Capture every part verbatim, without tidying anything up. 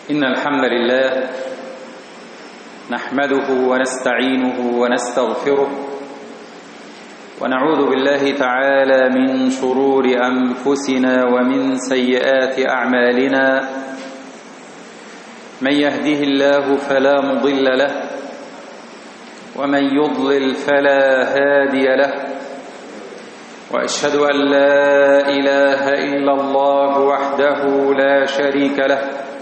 إن الحمد لله نحمده ونستعينه ونستغفره ونعوذ بالله تعالى من شرور أنفسنا ومن سيئات أعمالنا. من يهده الله فلا مضل له ومن يضلل فلا هادي له، وأشهد أن لا إله إلا الله وحده لا شريك له،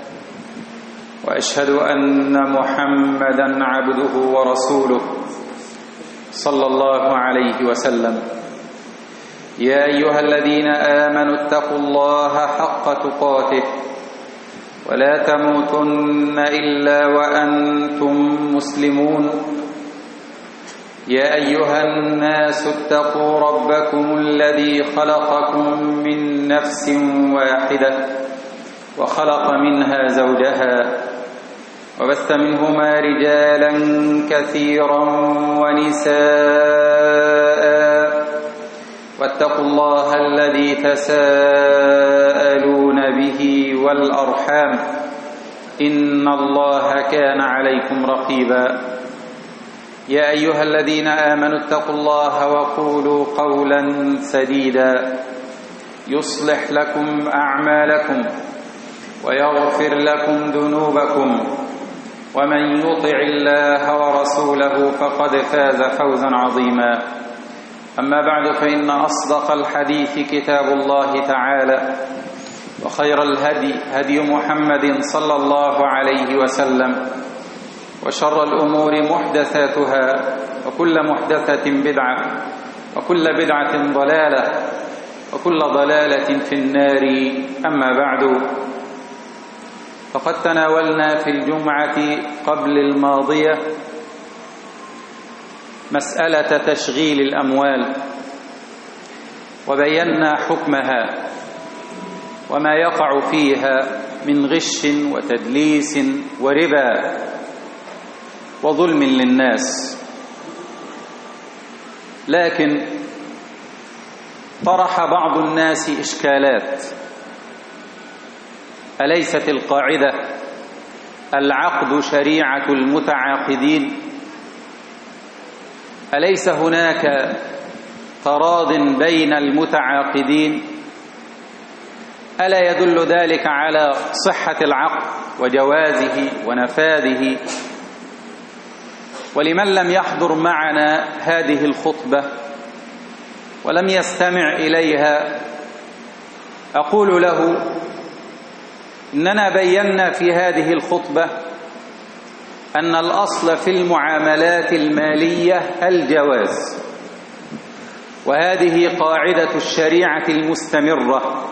وأشهد أن محمدًا عبده ورسوله صلى الله عليه وسلم. يا أيها الذين آمنوا اتقوا الله حق تقاته ولا تموتن إلا وأنتم مسلمون. يا أيها الناس اتقوا ربكم الذي خلقكم من نفس واحدة وخلق منها زوجها وبث منهما رجالا كثيرا ونساء، واتقوا الله الذي تساءلون به والأرحام إن الله كان عليكم رقيبا. يا أيها الذين آمنوا اتقوا الله وقولوا قولا سديدا يصلح لكم أعمالكم ويغفر لكم ذنوبكم، ومن يطع الله ورسوله فقد فاز فوزا عظيما. أما بعد، فإن أصدق الحديث كتاب الله تعالى، وخير الهدي هدي محمد صلى الله عليه وسلم، وشر الأمور محدثاتها، وكل محدثة بدعة، وكل بدعة ضلالة، وكل ضلالة في النار. أما بعد، فقد تناولنا في الجمعة قبل الماضية مسألة تشغيل الأموال، وبينا حكمها وما يقع فيها من غش وتدليس وربا وظلم للناس. لكن طرح بعض الناس إشكالات. أليست القاعدة العقد شريعة المتعاقدين؟ أليس هناك تراض بين المتعاقدين؟ ألا يدل ذلك على صحة العقد وجوازه ونفاذه؟ ولمن لم يحضر معنا هذه الخطبة ولم يستمع إليها أقول له إننا بينا في هذه الخطبة أن الأصل في المعاملات المالية الجواز، وهذه قاعدة الشريعة المستمرة.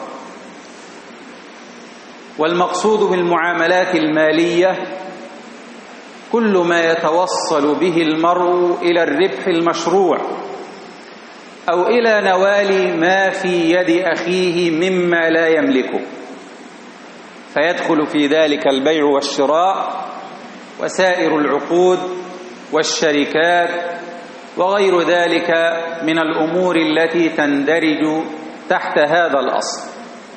والمقصود بالمعاملات المالية كل ما يتوصل به المرء إلى الربح المشروع أو إلى نوال ما في يد أخيه مما لا يملكه، فيدخل في ذلك البيع والشراء وسائر العقود والشركات وغير ذلك من الأمور التي تندرج تحت هذا الأصل.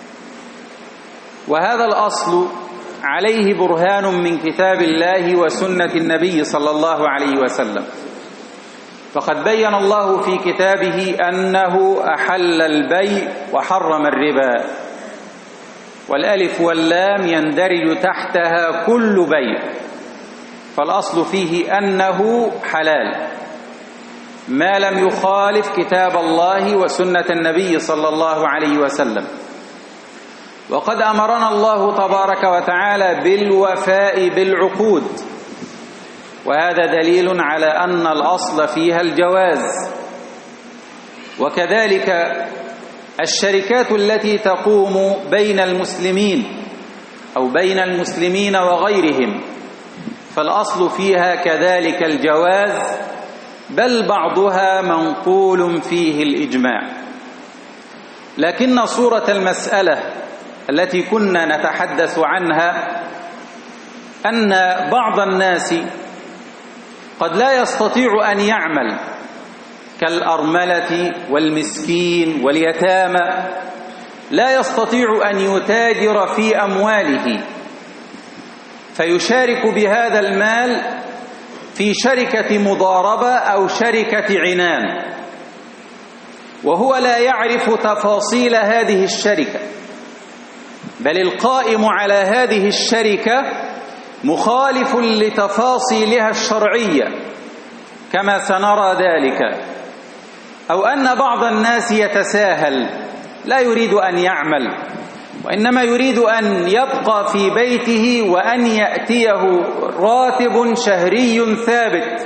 وهذا الأصل عليه برهان من كتاب الله وسنة النبي صلى الله عليه وسلم، فقد بين الله في كتابه أنه أحل البيع وحرم الربا، والألف واللام يندرج تحتها كل بيع، فالأصل فيه أنه حلال ما لم يخالف كتاب الله وسنة النبي صلى الله عليه وسلم. وقد أمرنا الله تبارك وتعالى بالوفاء بالعقود، وهذا دليل على أن الأصل فيها الجواز. وكذلك الشركات التي تقوم بين المسلمين أو بين المسلمين وغيرهم، فالأصل فيها كذلك الجواز، بل بعضها منقول فيه الإجماع. لكن صورة المسألة التي كنا نتحدث عنها أن بعض الناس قد لا يستطيع أن يعمل كالأرملة والمسكين واليتامى، لا يستطيع أن يتاجر في أمواله، فيشارك بهذا المال في شركة مضاربة أو شركة عنان، وهو لا يعرف تفاصيل هذه الشركة، بل القائم على هذه الشركة مخالف لتفاصيلها الشرعية كما سنرى ذلك. أو أن بعض الناس يتساهل لا يريد أن يعمل، وإنما يريد أن يبقى في بيته وأن يأتيه راتب شهري ثابت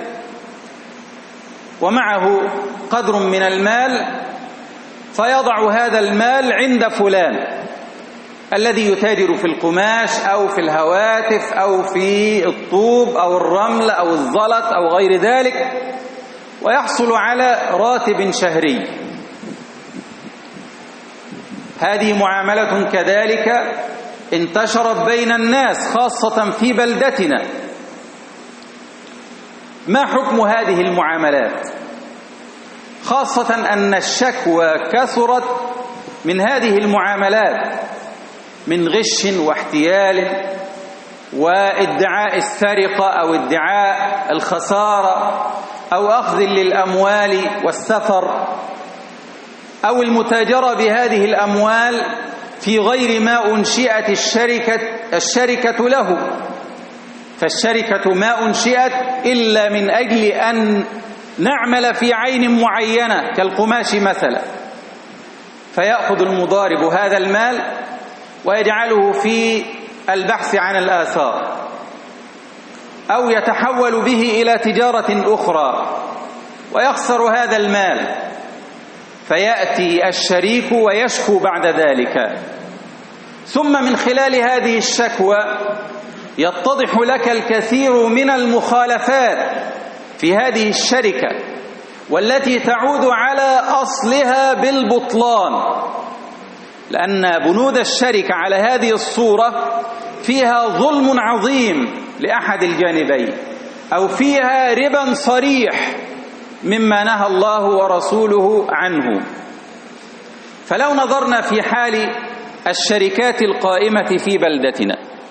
ومعه قدر من المال، فيضع هذا المال عند فلان الذي يتاجر في القماش أو في الهواتف أو في الطوب أو الرمل أو الزلط أو غير ذلك، ويحصل على راتب شهري. هذه معاملة كذلك انتشرت بين الناس خاصة في بلدتنا. ما حكم هذه المعاملات؟ خاصة أن الشكوى كثرت من هذه المعاملات من غش واحتيال وادعاء السرقة أو ادعاء الخسارة أو أخذ للأموال والسفر أو المتاجرة بهذه الأموال في غير ما أنشئت الشركة, الشركة له. فالشركة ما أنشئت إلا من أجل أن نعمل في عين معينة كالقماش مثلا، فيأخذ المضارب هذا المال ويجعله في البحث عن الآثار، أو يتحول به إلى تجارة أخرى ويخسر هذا المال، فيأتي الشريك ويشكو بعد ذلك. ثم من خلال هذه الشكوى يتضح لك الكثير من المخالفات في هذه الشركة، والتي تعود على أصلها بالبطلان، لأن بنود الشركة على هذه الصورة فيها ظلم عظيم لأحد الجانبين، أو فيها ربا صريح مما نهى الله ورسوله عنه. فلو نظرنا في حال الشركات القائمة في بلدتنا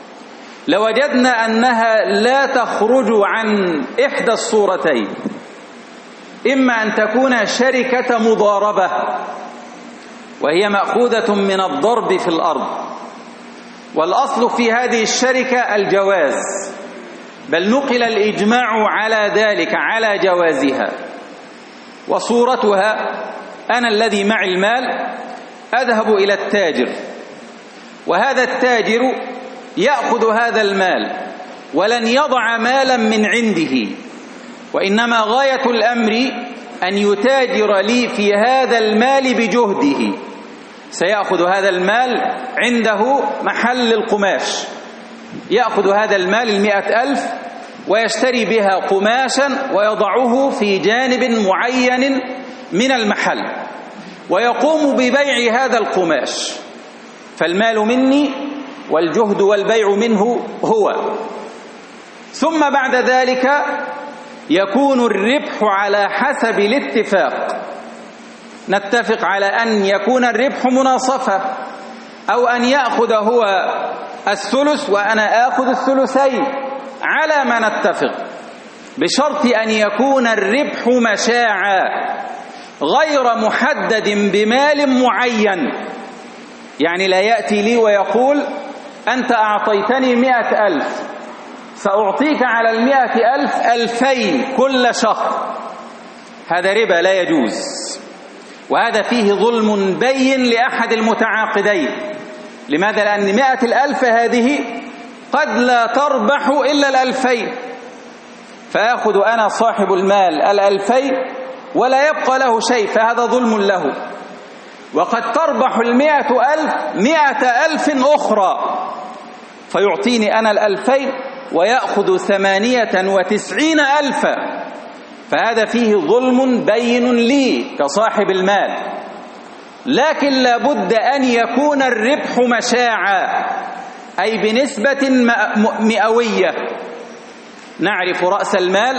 لوجدنا أنها لا تخرج عن إحدى الصورتين: إما أن تكون شركة مضاربة وهي مأخوذة من الضرب في الأرض، والأصل في هذه الشركة الجواز، بل نقل الإجماع على ذلك على جوازها. وصورتها: أنا الذي معي المال أذهب إلى التاجر، وهذا التاجر يأخذ هذا المال ولن يضع مالا من عنده، وإنما غاية الأمر أن يتاجر لي في هذا المال بجهده. سيأخذ هذا المال عنده محل القماش، يأخذ هذا المال المئة ألف ويشتري بها قماشا ويضعه في جانب معين من المحل، ويقوم ببيع هذا القماش، فالمال مني والجهد والبيع منه هو. ثم بعد ذلك يكون الربح على حسب الاتفاق، نتفق على أن يكون الربح مناصفة، أو أن يأخذ هو الثلث وأنا آخذ الثلثين على ما نتفق، بشرط أن يكون الربح مشاعا غير محدد بمال معين. يعني لا يأتي لي ويقول: أنت أعطيتني مئة ألف، سأعطيك على المئة ألف ألفين كل شهر. هذا ربا لا يجوز، وهذا فيه ظلم بين لأحد المتعاقدين. لماذا؟ لأن مئة الألف هذه قد لا تربح إلا الألفين، فأخذ أنا صاحب المال الألفين ولا يبقى له شيء، فهذا ظلم له. وقد تربح المئة ألف مئة ألف أخرى، فيعطيني أنا الألفين ويأخذ ثمانية وتسعين ألفا، فهذا فيه ظلم بين لي كصاحب المال. لكن لابد أن يكون الربح مشاعا، أي بنسبة مئوية. نعرف رأس المال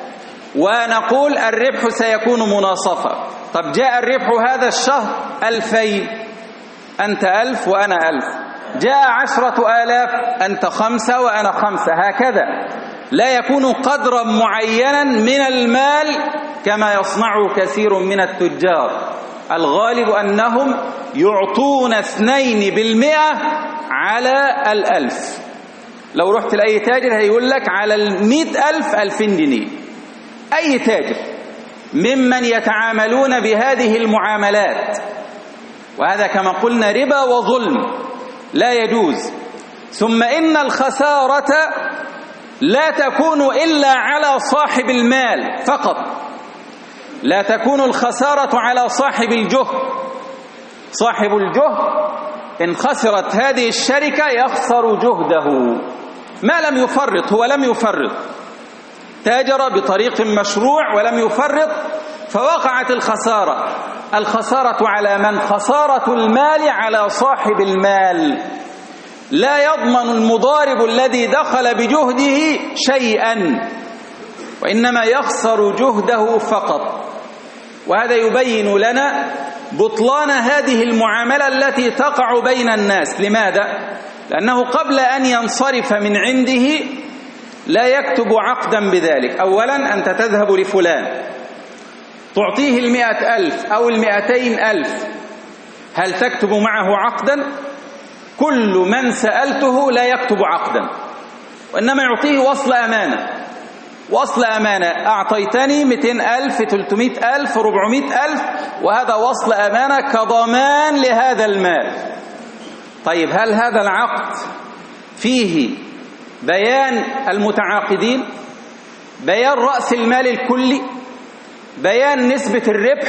ونقول الربح سيكون مناصفة. طب جاء الربح هذا الشهر ألفين، أنت ألف وأنا ألف، جاء عشرة آلاف أنت خمسة وأنا خمسة، هكذا لا يكون قدرا معينا من المال كما يصنع كثير من التجار. الغالب أنهم يعطون اثنين بالمئة على الألف. لو رحت لأي تاجر هيقول لك على المئة ألف ألفين جنيه. أي تاجر ممن يتعاملون بهذه المعاملات، وهذا كما قلنا ربا وظلم لا يجوز. ثم إن الخسارة لا تكون إلا على صاحب المال فقط، لا تكون الخسارة على صاحب الجهد. صاحب الجهد إن خسرت هذه الشركة يخسر جهده ما لم يفرط. هو لم يفرط، تاجر بطريق مشروع ولم يفرط فوقعت الخسارة. الخسارة على من؟ خسارة المال على صاحب المال. لا يضمن المضارب الذي دخل بجهده شيئا، وإنما يخسر جهده فقط. وهذا يبين لنا بطلان هذه المعاملة التي تقع بين الناس. لماذا؟ لأنه قبل أن ينصرف من عنده لا يكتب عقدا بذلك. أولا أنت تذهب لفلان تعطيه المئة ألف أو المئتين ألف، هل تكتب معه عقدا؟ كل من سألته لا يكتب عقدا، وإنما يعطيه وصل أمانة. وصل أمانة، أعطيتني مئتين ألف ثلاثمئة ألف أربعمئة ألف، وهذا وصل أمانة كضمان لهذا المال. طيب هل هذا العقد فيه بيان المتعاقدين، بيان رأس المال الكلي، بيان نسبة الربح،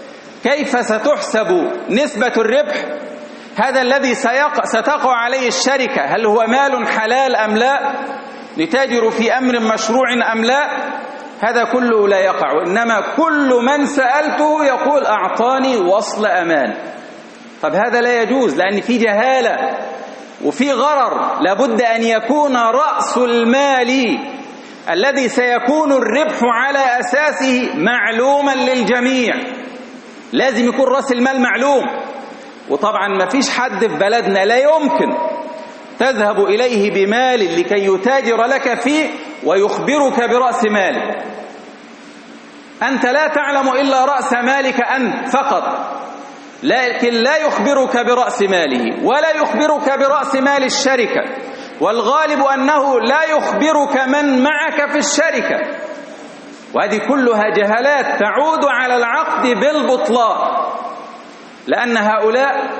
كيف ستحسب نسبة الربح، هذا الذي ستقع عليه الشركة هل هو مال حلال أم لا، لتاجر في أمر مشروع أم لا؟ هذا كله لا يقع، إنما كل من سألته يقول أعطاني وصل أمان. طب هذا لا يجوز، لأن في جهالة وفي غرر. لابد أن يكون رأس المال الذي سيكون الربح على أساسه معلوما للجميع. لازم يكون رأس المال معلوم. وطبعا ما فيش حد في بلدنا لا يمكن تذهب إليه بمال لكي يتاجر لك فيه ويخبرك برأس مالك. أنت لا تعلم إلا رأس مالك أنت فقط، لكن لا يخبرك برأس ماله ولا يخبرك برأس مال الشركة، والغالب أنه لا يخبرك من معك في الشركة. وهذه كلها جهالات تعود على العقد بالبطلان، لأن هؤلاء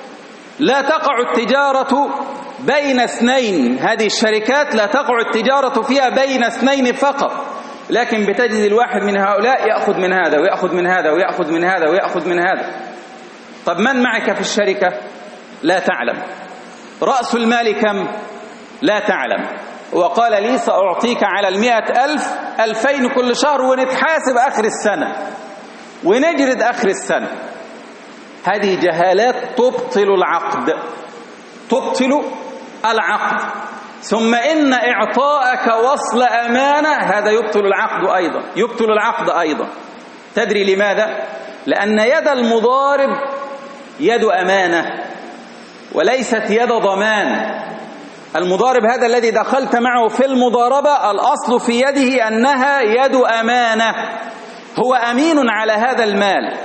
لا تقع التجارة بين اثنين. هذه الشركات لا تقع التجارة فيها بين اثنين فقط، لكن بتجد الواحد من هؤلاء يأخذ من هذا ويأخذ من هذا ويأخذ من هذا ويأخذ من هذا. طب من معك في الشركة؟ لا تعلم. رأس المال كم؟ لا تعلم. وقال لي سأعطيك على المئة ألف ألفين كل شهر ونتحاسب آخر السنة ونجرد آخر السنة. هذه جهالات تبطل العقد، تبطل العقد. ثم إن إعطاءك وصل أمانة هذا يبطل العقد أيضا، يبطل العقد أيضا. تدري لماذا؟ لأن يد المضارب يد أمانة وليست يد ضمان. المضارب هذا الذي دخلت معه في المضاربة الأصل في يده أنها يد أمانة، هو أمين على هذا المال،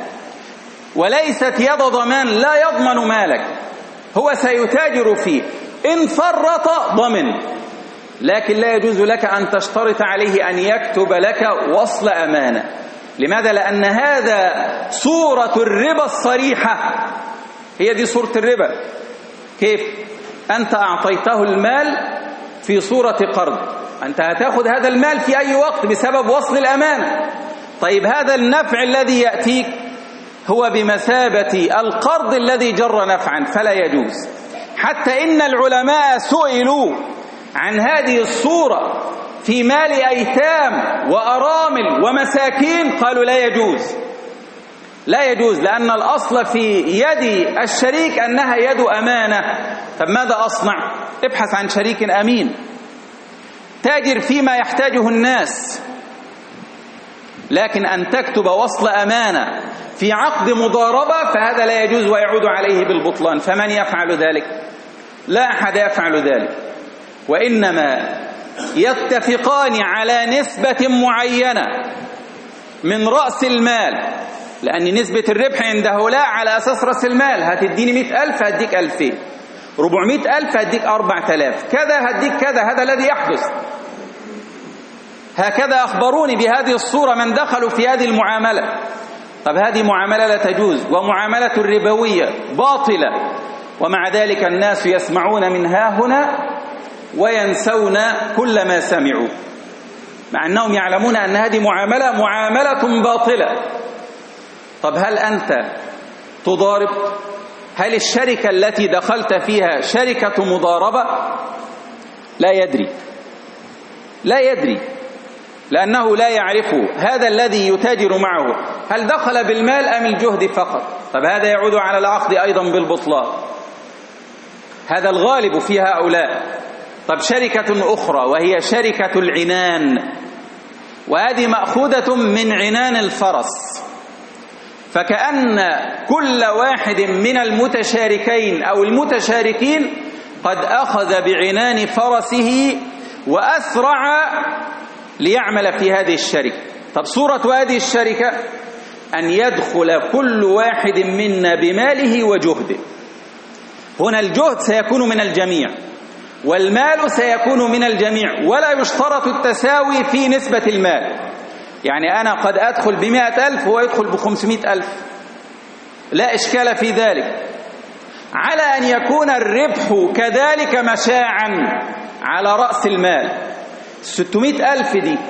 وليست يد ضمان لا يضمن مالك، هو سيتاجر فيه، إن فرط ضمن. لكن لا يجوز لك أن تشترط عليه أن يكتب لك وصل أمانة. لماذا؟ لأن هذا صورة الربا الصريحة، هي دي صورة الربا. كيف؟ أنت أعطيته المال في صورة قرض، أنت هتاخد هذا المال في أي وقت بسبب وصل الأمانة. طيب هذا النفع الذي يأتيك هو بمثابة القرض الذي جر نفعا، فلا يجوز. حتى إن العلماء سئلوا عن هذه الصورة في مال أيتام وأرامل ومساكين قالوا لا يجوز، لا يجوز، لأن الأصل في يد الشريك أنها يد أمانة. طب ماذا أصنع؟ ابحث عن شريك أمين، تاجر فيما يحتاجه الناس. لكن أن تكتب وصل أمانة في عقد مضاربة فهذا لا يجوز ويعود عليه بالبطلان. فمن يفعل ذلك؟ لا أحد يفعل ذلك، وإنما يتفقان على نسبة معينة من رأس المال، لأن نسبة الربح عند هؤلاء على أساس رأس المال. هتديني مئة ألف هديك ألفين، ربعمائة ألف هديك أربعة آلاف، كذا هديك كذا. هذا الذي يحدث. هكذا أخبروني بهذه الصورة من دخلوا في هذه المعاملة. طب هذه معاملة لا تجوز، ومعاملة الربوية باطلة، ومع ذلك الناس يسمعون من ها هنا وينسون كل ما سمعوا، مع أنهم يعلمون أن هذه معاملة معاملة باطلة. طب هل أنت تضارب؟ هل الشركة التي دخلت فيها شركة مضاربة؟ لا يدري، لا يدري، لأنه لا يعرفه. هذا الذي يتاجر معه هل دخل بالمال أم الجهد فقط؟ طب هذا يعود على العقد أيضا بالبطلان. هذا الغالب في هؤلاء. طب شركة أخرى وهي شركة العنان، وهذه مأخوذة من عنان الفرس، فكأن كل واحد من المتشاركين أو المتشاركين قد أخذ بعنان فرسه وأسرع ليعمل في هذه الشركة. طب صورة هذه الشركة أن يدخل كل واحد منا بماله وجهده. هنا الجهد سيكون من الجميع والمال سيكون من الجميع، ولا يشترط التساوي في نسبة المال. يعني أنا قد أدخل بمائة ألف وهو يدخل بخمسمائة ألف، لا إشكال في ذلك، على أن يكون الربح كذلك مشاعا على رأس المال. ستمائة ألف دي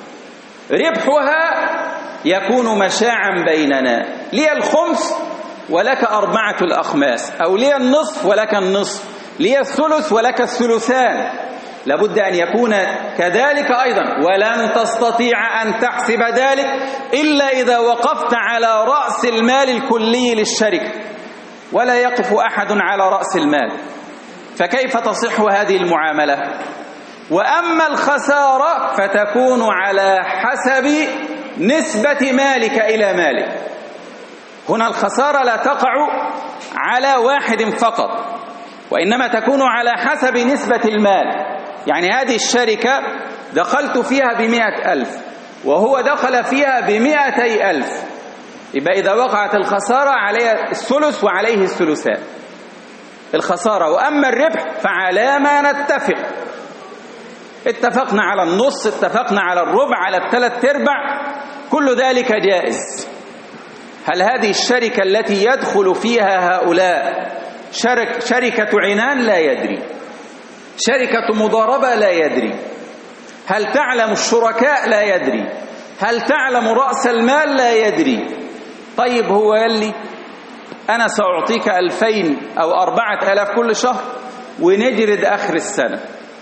ربحها يكون مشاعا بيننا، لي الخمس ولك أربعة الأخماس، أو لي النصف ولك النصف، لي الثلث ولك الثلثان. لابد أن يكون كذلك أيضا، ولن تستطيع أن تحسب ذلك إلا إذا وقفت على رأس المال الكلي للشركة، ولا يقف أحد على رأس المال، فكيف تصح هذه المعاملة؟ وأما الخسارة فتكون على حسب نسبة مالك إلى مالك. هنا الخسارة لا تقع على واحد فقط، وإنما تكون على حسب نسبة المال. يعني هذه الشركة دخلت فيها بمئة ألف وهو دخل فيها بمئتي ألف، يبقى إذا وقعت الخسارة عليها الثلث وعليه الثلثان الخسارة. وأما الربح فعلى ما نتفق، اتفقنا على النص، اتفقنا على الربع، على الثلاث ارباع، كل ذلك جائز. هل هذه الشركة التي يدخل فيها هؤلاء شرك شركة عنان؟ لا يدري. شركة مضاربة؟ لا يدري. هل تعلم الشركاء؟ لا يدري. هل تعلم رأس المال؟ لا يدري. طيب هو قال لي أنا سأعطيك ألفين أو أربعة آلاف كل شهر ونجرد آخر السنة.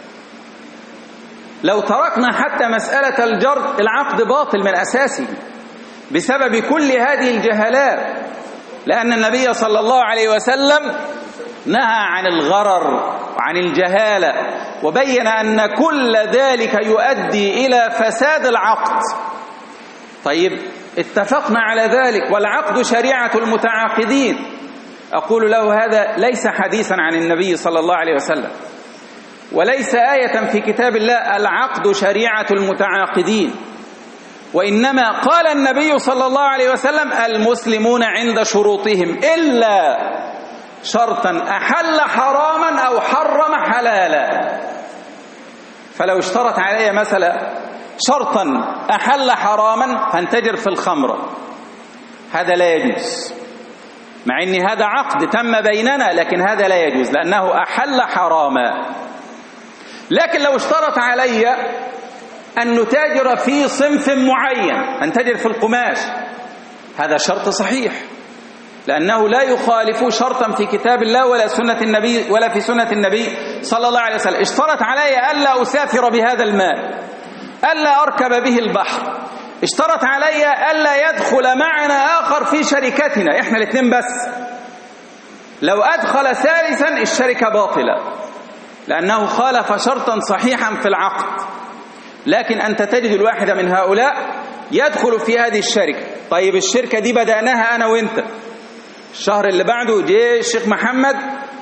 لو تركنا حتى مسألة الجرد العقد باطل من أساسه بسبب كل هذه الجهالات، لأن النبي صلى الله عليه وسلم نهى عن الغرر وعن الجهالة، وبين أن كل ذلك يؤدي إلى فساد العقد. طيب اتفقنا على ذلك والعقد شريعة المتعاقدين. أقول له هذا ليس حديثا عن النبي صلى الله عليه وسلم، وليس آية في كتاب الله العقد شريعة المتعاقدين، وإنما قال النبي صلى الله عليه وسلم المسلمون عند شروطهم إلا شرطا أحل حراما أو حرم حلالا. فلو اشترط علي مثلا شرطا أحل حراما فانتجر في الخمر، هذا لا يجوز، مع أن هذا عقد تم بيننا، لكن هذا لا يجوز لأنه أحل حراما. لكن لو اشترط علي أن نتاجر في صنف معين، أنتجر في القماش، هذا شرط صحيح، لأنه لا يخالف شرطا في كتاب الله ولا سنة النبي ولا في سنة النبي صلى الله عليه وسلم. اشترط علي ألا أسافر بهذا المال، ألا أركب به البحر، اشترط علي ألا يدخل معنا آخر في شركتنا، إحنا الاثنين بس. لو أدخل ثالثا الشركة باطلة، لأنه خالف شرطا صحيحا في العقد. لكن أنت تجد الواحد من هؤلاء يدخل في هذه الشركة. طيب الشركة دي بدأناها أنا وإنت، الشهر اللي بعده جاء الشيخ محمد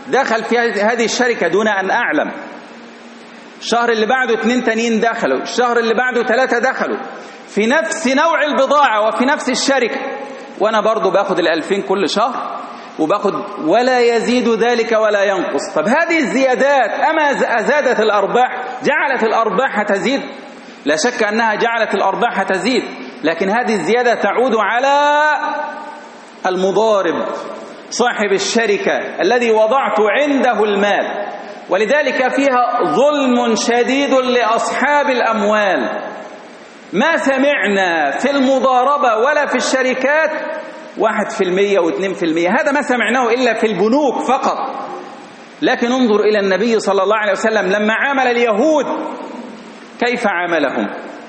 دخل في هذه الشركة دون أن أعلم، الشهر اللي بعده اتنين تانيين دخلوا، الشهر اللي بعده ثلاثة دخلوا في نفس نوع البضاعة وفي نفس الشركة، وأنا برضو باخد الألفين كل شهر وباخد ولا يزيد ذلك ولا ينقص. طب هذه الزيادات أما أزادت الأرباح؟ جعلت الأرباح تزيد؟ لا شك أنها جعلت الأرباح تزيد، لكن هذه الزيادة تعود على المضارب صاحب الشركة الذي وضعت عنده المال، ولذلك فيها ظلم شديد لأصحاب الأموال. ما سمعنا في المضاربة ولا في الشركات واحد في المية واثنين في المية، هذا ما سمعناه إلا في البنوك فقط. لكن انظر إلى النبي صلى الله عليه وسلم لما عامل اليهود كيف عاملهم؟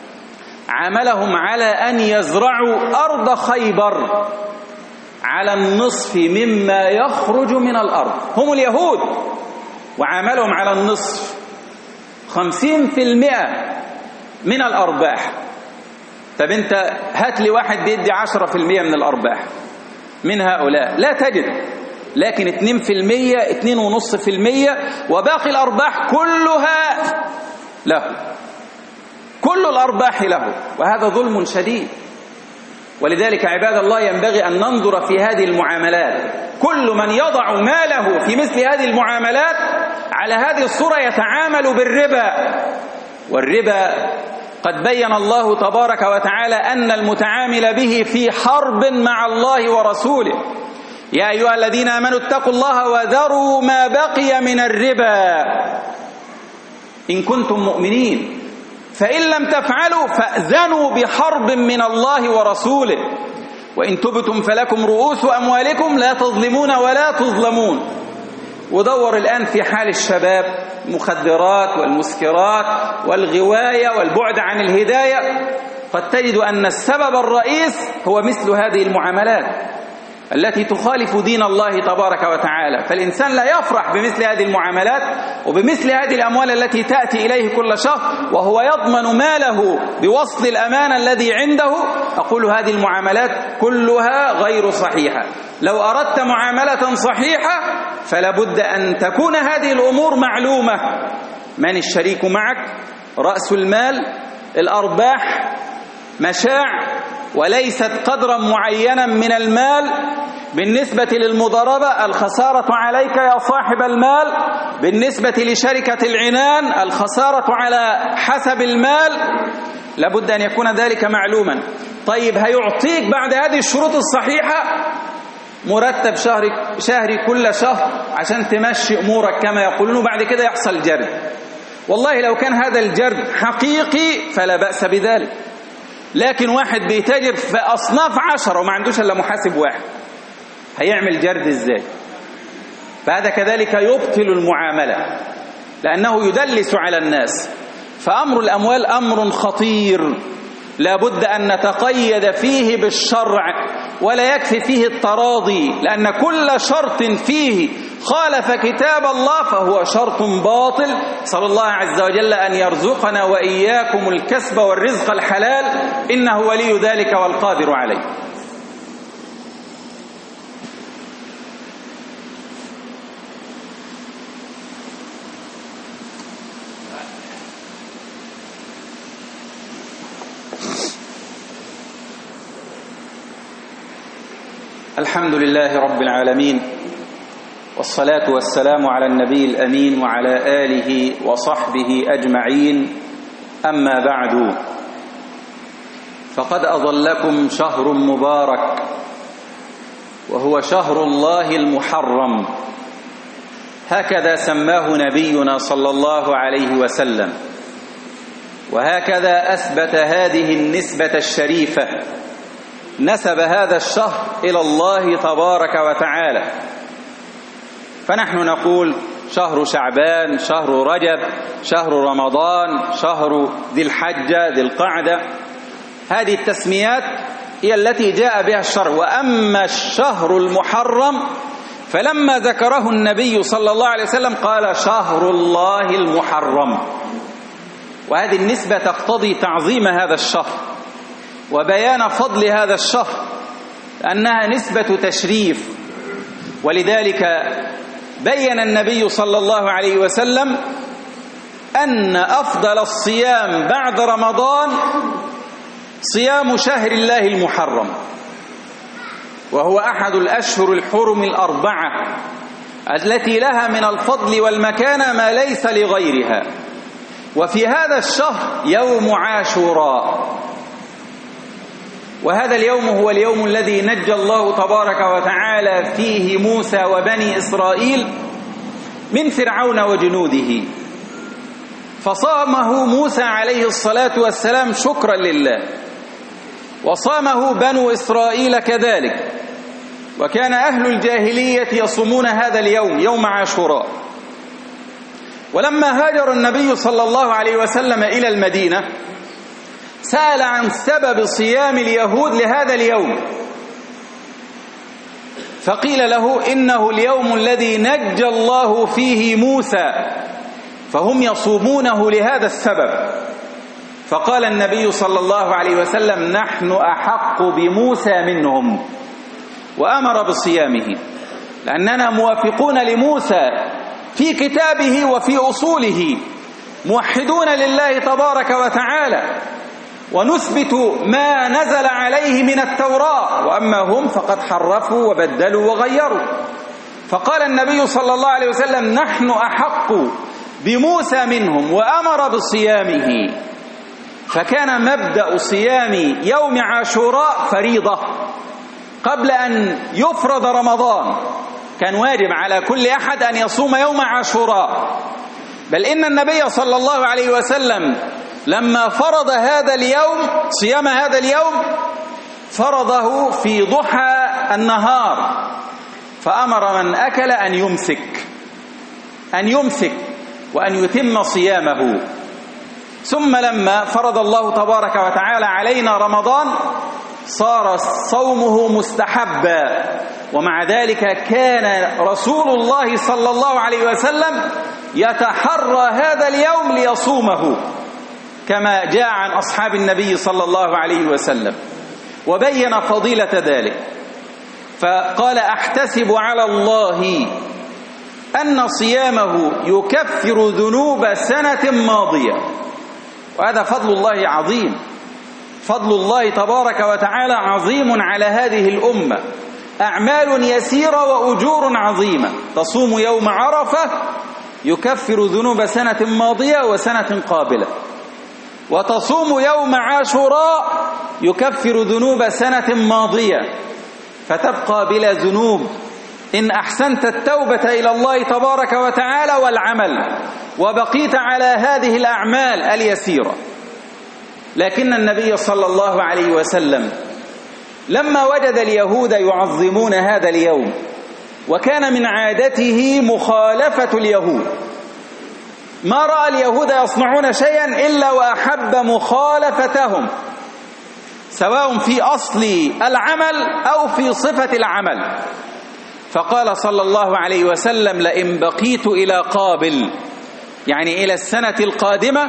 عاملهم على أن يزرعوا أرض خيبر على النصف مما يخرج من الأرض، هم اليهود، وعاملهم على النصف خمسين في المئة من الأرباح. طب انت هات لي واحد بيدي عشرة في المئة من الأرباح من هؤلاء، لا تجد، لكن اثنين في المئة اثنين ونصف في المئة وباقي الأرباح كلها له، كل الأرباح له، وهذا ظلم شديد. ولذلك عباد الله ينبغي أن ننظر في هذه المعاملات، كل من يضع ماله في مثل هذه المعاملات على هذه الصورة يتعامل بالربا. والربا قد بين الله تبارك وتعالى أن المتعامل به في حرب مع الله ورسوله. يا أيها الذين آمنوا اتقوا الله وذروا ما بقي من الربا إن كنتم مؤمنين، فإن لم تفعلوا فأذنوا بحرب من الله ورسوله، وإن تبتم فلكم رؤوس أموالكم لا تظلمون ولا تظلمون. ودور الآن في حال الشباب، المخدرات والمسكرات والغواية والبعد عن الهداية، قد تجد أن السبب الرئيس هو مثل هذه المعاملات التي تخالف دين الله تبارك وتعالى. فالإنسان لا يفرح بمثل هذه المعاملات وبمثل هذه الأموال التي تأتي إليه كل شهر وهو يضمن ماله بوصل الأمانة الذي عنده. أقول هذه المعاملات كلها غير صحيحة. لو أردت معاملة صحيحة فلا بد أن تكون هذه الأمور معلومة: من الشريك معك، رأس المال، الأرباح، مشاع، وليست قدرا معينا من المال. بالنسبة للمضاربة الخسارة عليك يا صاحب المال، بالنسبة لشركة العنان الخسارة على حسب المال، لابد أن يكون ذلك معلوما. طيب هيعطيك بعد هذه الشروط الصحيحة مرتب شهري شهري كل شهر عشان تمشي أمورك كما يقولون، وبعد كده يحصل جرد. والله لو كان هذا الجرد حقيقي فلا بأس بذلك، لكن واحد بيتاجر في أصناف عشرة وما عندوش إلا محاسب واحد، هيعمل جرد إزاي؟ فهذا كذلك يبطل المعاملة لأنه يدلس على الناس. فأمر الأموال أمر خطير لا بد أن نتقيد فيه بالشرع، ولا يكفي فيه التراضي، لأن كل شرط فيه خالف كتاب الله فهو شرط باطل. صلى الله عز وجل أن يرزقنا وإياكم الكسب والرزق الحلال، إنه ولي ذلك والقادر عليه. الحمد لله رب العالمين، والصلاة والسلام على النبي الأمين وعلى آله وصحبه أجمعين. أما بعد، فقد أظلكم شهر مبارك، وهو شهر الله المحرم، هكذا سماه نبينا صلى الله عليه وسلم، وهكذا أثبت هذه النسبة الشريفة، نسب هذا الشهر إلى الله تبارك وتعالى. فنحن نقول شهر شعبان، شهر رجب، شهر رمضان، شهر ذي الحجة، ذي القعدة. هذه التسميات هي التي جاء بها الشرع. وأما الشهر المحرم فلما ذكره النبي صلى الله عليه وسلم قال شهر الله المحرم، وهذه النسبة تقتضي تعظيم هذا الشهر وبيان فضل هذا الشهر، أنها نسبة تشريف. ولذلك بين النبي صلى الله عليه وسلم أن أفضل الصيام بعد رمضان صيام شهر الله المحرم، وهو أحد الأشهر الحرم الأربعة التي لها من الفضل والمكانة ما ليس لغيرها. وفي هذا الشهر يوم عاشوراء، وهذا اليوم هو اليوم الذي نجى الله تبارك وتعالى فيه موسى وبني إسرائيل من فرعون وجنوده، فصامه موسى عليه الصلاة والسلام شكرا لله، وصامه بنو إسرائيل كذلك. وكان أهل الجاهلية يصومون هذا اليوم يوم عاشوراء. ولما هاجر النبي صلى الله عليه وسلم إلى المدينة سأل عن سبب صيام اليهود لهذا اليوم، فقيل له إنه اليوم الذي نجى الله فيه موسى، فهم يصومونه لهذا السبب. فقال النبي صلى الله عليه وسلم: نحن أحق بموسى منهم، وأمر بصيامه، لأننا موافقون لموسى في كتابه وفي أصوله، موحدون لله تبارك وتعالى، ونثبت ما نزل عليه من التوراة، وأما هم فقد حرفوا وبدلوا وغيروا. فقال النبي صلى الله عليه وسلم: نحن أحق بموسى منهم، وأمر بصيامه. فكان مبدأ صيام يوم عاشوراء فريضة قبل أن يفرض رمضان، كان واجب على كل أحد أن يصوم يوم عاشوراء. بل إن النبي صلى الله عليه وسلم لما فرض هذا اليوم، صيام هذا اليوم، فرضه في ضحى النهار، فأمر من أكل أن يمسك أن يمسك وأن يتم صيامه. ثم لما فرض الله تبارك وتعالى علينا رمضان صار صومه مستحبا، ومع ذلك كان رسول الله صلى الله عليه وسلم يتحرى هذا اليوم ليصومه، كما جاء عن أصحاب النبي صلى الله عليه وسلم، وبين فضيلة ذلك. فقال: أحتسب على الله أن صيامه يكفر ذنوب سنة ماضية. وهذا فضل الله عظيم، فضل الله تبارك وتعالى عظيم على هذه الأمة، أعمال يسيرة وأجور عظيمة. تصوم يوم عرفة يكفر ذنوب سنة ماضية وسنة قابلة، وتصوم يوم عاشوراء يكفر ذنوب سنة ماضية، فتبقى بلا ذنوب إن أحسنت التوبة إلى الله تبارك وتعالى والعمل، وبقيت على هذه الأعمال اليسيرة. لكن النبي صلى الله عليه وسلم لما وجد اليهود يعظمون هذا اليوم، وكان من عادته مخالفة اليهود، ما رأى اليهود يصنعون شيئا إلا وأحب مخالفتهم، سواء في أصل العمل أو في صفة العمل. فقال صلى الله عليه وسلم: لئن بقيت إلى قابل، يعني إلى السنة القادمة،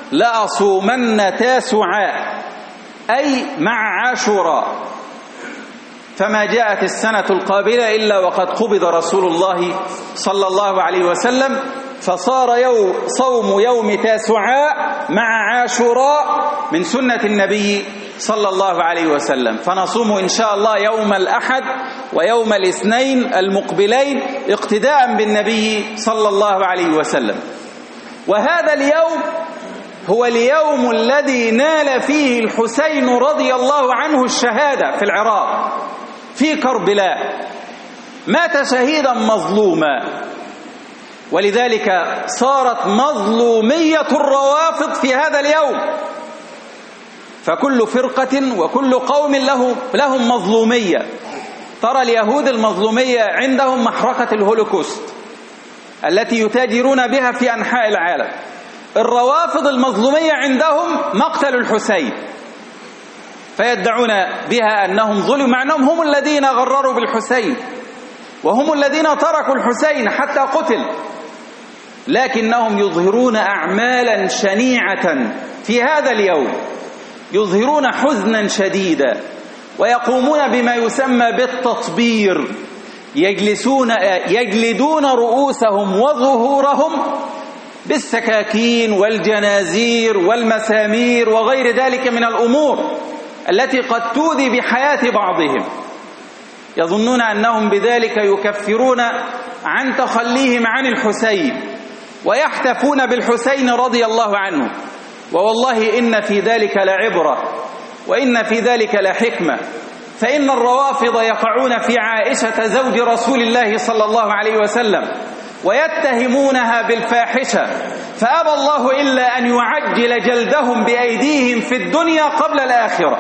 لأصومن تاسعاء، أي مع عاشوراء. فما جاءت السنة القابلة إلا وقد قبض رسول الله صلى الله عليه وسلم، فصار يوم صوم يوم تاسعاء مع عاشوراء من سنة النبي صلى الله عليه وسلم. فنصوم إن شاء الله يوم الأحد ويوم الاثنين المقبلين اقتداء بالنبي صلى الله عليه وسلم. وهذا اليوم هو اليوم الذي نال فيه الحسين رضي الله عنه الشهادة في العراق في كربلاء، مات شهيدا مظلوما، ولذلك صارت مظلومية الروافض في هذا اليوم، فكل فرقة وكل قوم له لهم مظلومية. ترى اليهود المظلومية عندهم محرقة الهولوكوست التي يتاجرون بها في أنحاء العالم. الروافض المظلومية عندهم مقتل الحسين، فيدعون بها أنهم ظلموا، مع أنهم هم الذين غرروا بالحسين، وهم الذين تركوا الحسين حتى قتل، لكنهم يظهرون أعمالا شنيعة في هذا اليوم، يظهرون حزنا شديدا، ويقومون بما يسمى بالتطبير، يجلسون يجلدون رؤوسهم وظهورهم بالسكاكين والجنازير والمسامير وغير ذلك من الأمور التي قد تؤذي بحياة بعضهم، يظنون أنهم بذلك يكفرون عن تخليهم عن الحسين ويحتفون بالحسين رضي الله عنه. ووالله إن في ذلك لعبرة وإن في ذلك لحكمة، فإن الروافض يقعون في عائشة زوج رسول الله صلى الله عليه وسلم ويتهمونها بالفاحشة، فأبى الله إلا أن يعجل جلدهم بأيديهم في الدنيا قبل الآخرة،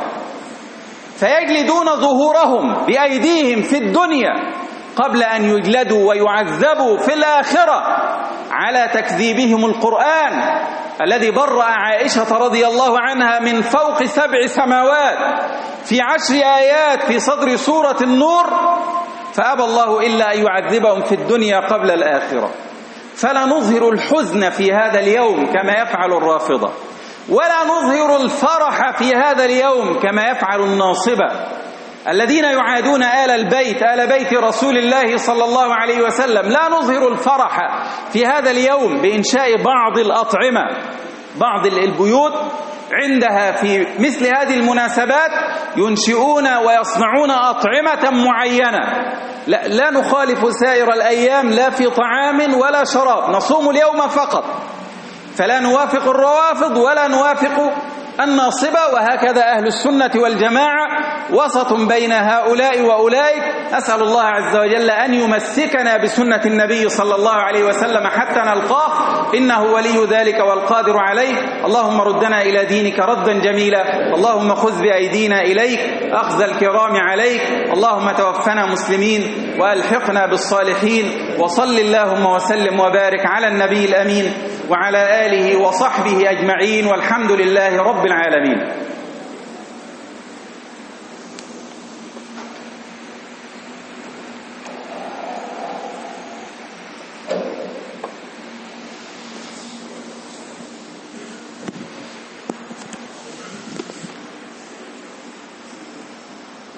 فيجلدون ظهورهم بأيديهم في الدنيا قبل أن يجلدوا ويعذبوا في الآخرة على تكذيبهم القرآن الذي برأ عائشة رضي الله عنها من فوق سبع سماوات في عشر آيات في صدر سورة النور، فأبى الله إلا أن يعذبهم في الدنيا قبل الآخرة. فلا نظهر الحزن في هذا اليوم كما يفعل الرافضة، ولا نظهر الفرح في هذا اليوم كما يفعل الناصبة الذين يعادون آل البيت آل بيت رسول الله صلى الله عليه وسلم. لا نظهر الفرح في هذا اليوم بإنشاء بعض الأطعمة، بعض البيوت عندها في مثل هذه المناسبات ينشئون ويصنعون أطعمة معينة. لا, لا نخالف سائر الأيام لا في طعام ولا شراب، نصوم اليوم فقط، فلا نوافق الروافض ولا نوافق الناصبة، وهكذا أهل السنة والجماعة وسط بين هؤلاء وأولئك. أسأل الله عز وجل أن يمسكنا بسنة النبي صلى الله عليه وسلم حتى نلقاه، إنه ولي ذلك والقادر عليه. اللهم ردنا إلى دينك ردا جميلا، اللهم خذ بأيدينا إليك أخذ الكرام عليك، اللهم توفنا مسلمين وألحقنا بالصالحين. وصل اللهم وسلم وبارك على النبي الأمين وعلى آله وصحبه أجمعين، والحمد لله رب العالمين.